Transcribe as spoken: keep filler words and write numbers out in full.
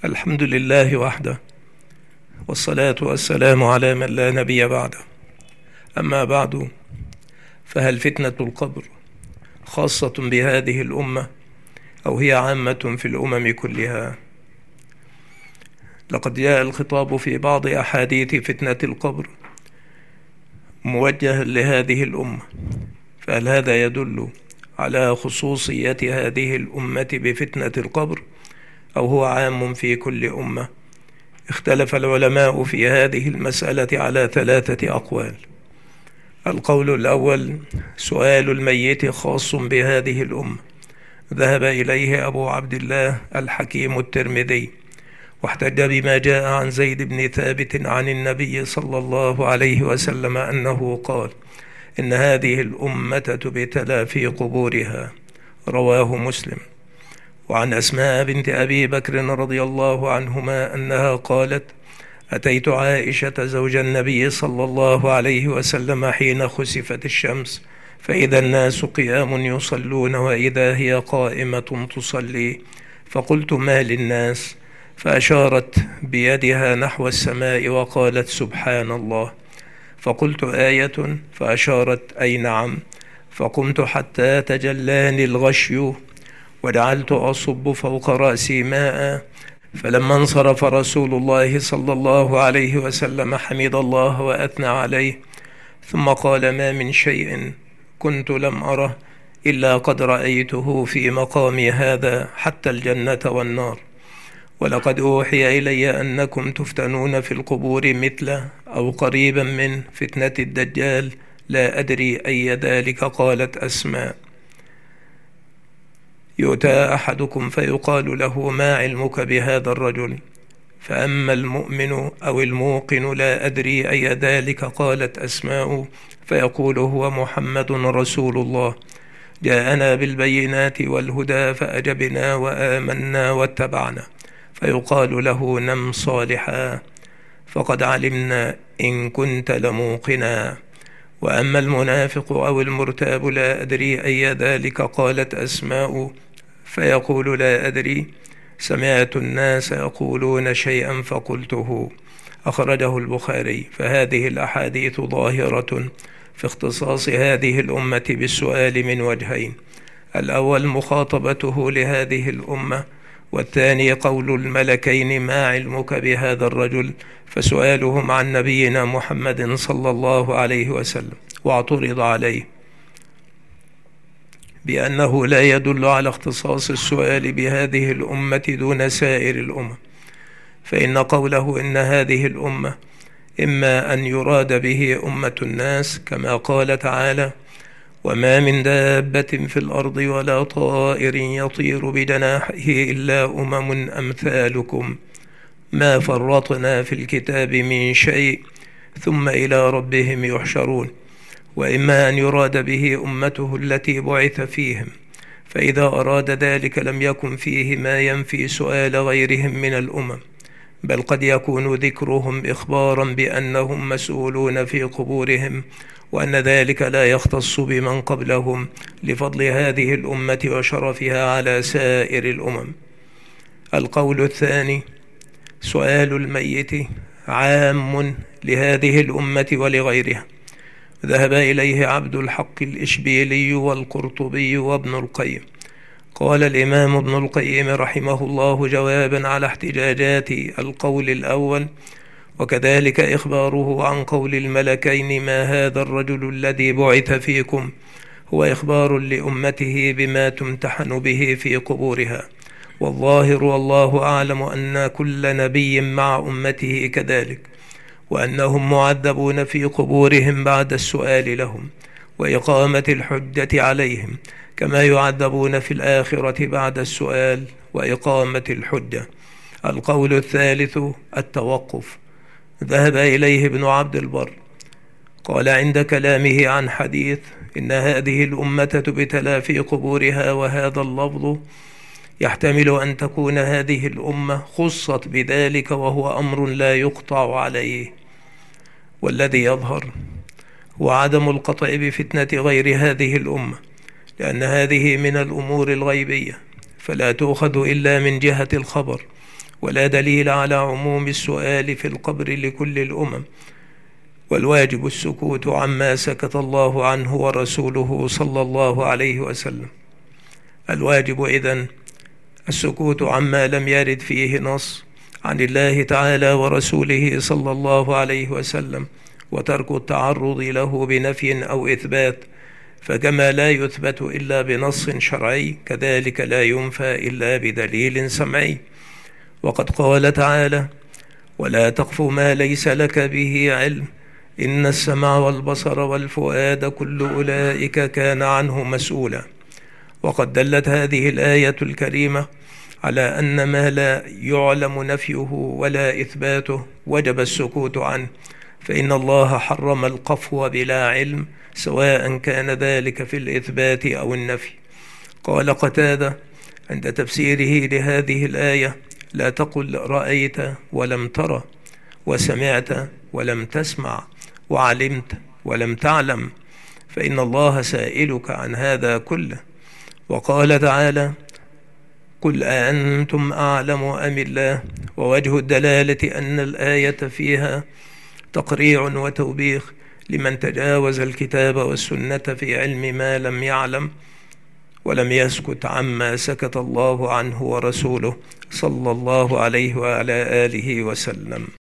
الحمد لله وحده، والصلاة والسلام على من لا نبي بعده. أما بعد، فهل فتنة القبر خاصة بهذه الأمة أو هي عامة في الأمم كلها؟ لقد جاء الخطاب في بعض أحاديث فتنة القبر موجها لهذه الأمة، فهل هذا يدل على خصوصية هذه الأمة بفتنة القبر أو هو عام في كل أمة؟ اختلف العلماء في هذه المسألة على ثلاثة أقوال. القول الأول: سؤال الميت خاص بهذه الأمة، ذهب إليه أبو عبد الله الحكيم الترمذي، واحتج بما جاء عن زيد بن ثابت عن النبي صلى الله عليه وسلم أنه قال: إن هذه الأمة تبتلى في قبورها، رواه مسلم. وعن أسماء بنت أبي بكر رضي الله عنهما أنها قالت: أتيت عائشة زوج النبي صلى الله عليه وسلم حين خسفت الشمس، فإذا الناس قيام يصلون وإذا هي قائمة تصلي، فقلت: ما للناس؟ فأشارت بيدها نحو السماء وقالت: سبحان الله. فقلت: آية؟ فأشارت: أي نعم. فقمت حتى تجلاني الغشي وجعلت أصب فوق رأسي ماء، فلما انصرف رسول الله صلى الله عليه وسلم حمد الله وأثنى عليه، ثم قال: ما من شيء كنت لم أره إلا قد رأيته في مقامي هذا حتى الجنة والنار، ولقد أوحي إلي أنكم تفتنون في القبور مثل أو قريبا من فتنة الدجال، لا أدري أي ذلك. قالت أسماء: يؤتى أحدكم فيقال له: ما علمك بهذا الرجل؟ فأما المؤمن أو الموقن لا أدري أي ذلك. قالت أسماء: فيقول: هو محمد رسول الله، جاءنا بالبينات والهدى فأجبنا وآمنا واتبعنا. فيقال له: نم صالحا، فقد علمنا إن كنت لموقنا. وأما المنافق أو المرتاب لا أدري أي ذلك. قالت أسماء: فيقول: لا أدري، سمعت الناس يقولون شيئا فقلته. أخرجه البخاري. فهذه الأحاديث ظاهرة في اختصاص هذه الأمة بالسؤال من وجهين: الأول مخاطبته لهذه الأمة، والثاني قول الملكين: ما علمك بهذا الرجل؟ فسؤالهم عن نبينا محمد صلى الله عليه وسلم. واعترض عليه بأنه لا يدل على اختصاص السؤال بهذه الأمة دون سائر الأمم، فإن قوله إن هذه الأمة إما أن يراد به أمة الناس كما قال تعالى: وما من دابة في الأرض ولا طائر يطير بجناحه إلا أمم أمثالكم ما فرطنا في الكتاب من شيء ثم إلى ربهم يحشرون، وإما أن يراد به أمته التي بعث فيهم، فإذا أراد ذلك لم يكن فيه ما ينفي سؤال غيرهم من الأمم، بل قد يكون ذكرهم إخبارا بأنهم مسؤولون في قبورهم، وأن ذلك لا يختص بمن قبلهم لفضل هذه الأمة وشرفها على سائر الأمم. القول الثاني: سؤال الميت عام لهذه الأمة ولغيرها، ذهب إليه عبد الحق الإشبيلي والقرطبي وابن القيم. قال الإمام ابن القيم رحمه الله جوابا على احتجاجات القول الأول: وكذلك إخباره عن قول الملكين: ما هذا الرجل الذي بعث فيكم، هو إخبار لأمته بما تمتحن به في قبورها، والظاهر والله أعلم أن كل نبي مع أمته كذلك، وأنهم معذبون في قبورهم بعد السؤال لهم وإقامة الحجة عليهم، كما يعذبون في الآخرة بعد السؤال وإقامة الحجة. القول الثالث: التوقف، ذهب إليه ابن عبد البر. قال عند كلامه عن حديث إن هذه الأمة تبتلى في قبورها، وهذا اللفظ يحتمل أن تكون هذه الأمة خصت بذلك، وهو أمر لا يقطع عليه، والذي يظهر هو عدم القطع بفتنة غير هذه الأمة، لأن هذه من الأمور الغيبية، فلا تؤخذ إلا من جهة الخبر، ولا دليل على عموم السؤال في القبر لكل الأمم، والواجب السكوت عما سكت الله عنه ورسوله صلى الله عليه وسلم. الواجب إذن السكوت عما لم يرد فيه نص عن الله تعالى ورسوله صلى الله عليه وسلم، وترك التعرض له بنفي أو إثبات، فكما لا يثبت إلا بنص شرعي كذلك لا ينفى إلا بدليل سمعي. وقد قال تعالى: ولا تقف ما ليس لك به علم إن السمع والبصر والفؤاد كل أولئك كان عنه مسؤولا. وقد دلت هذه الآية الكريمة على أن ما لا يعلم نفيه ولا إثباته وجب السكوت عنه، فإن الله حرم القفو بلا علم سواء كان ذلك في الإثبات أو النفي. قال قتادة عند تفسيره لهذه الآية: لا تقل رأيت ولم ترى، وسمعت ولم تسمع، وعلمت ولم تعلم، فإن الله سائلك عن هذا كله. وقال تعالى: قل أأنتم أعلم أم الله؟ ووجه الدلالة أن الآية فيها تقريع وتوبيخ لمن تجاوز الكتاب والسنة في علم ما لم يعلم ولم يسكت عما سكت الله عنه ورسوله صلى الله عليه وعلى آله وسلم.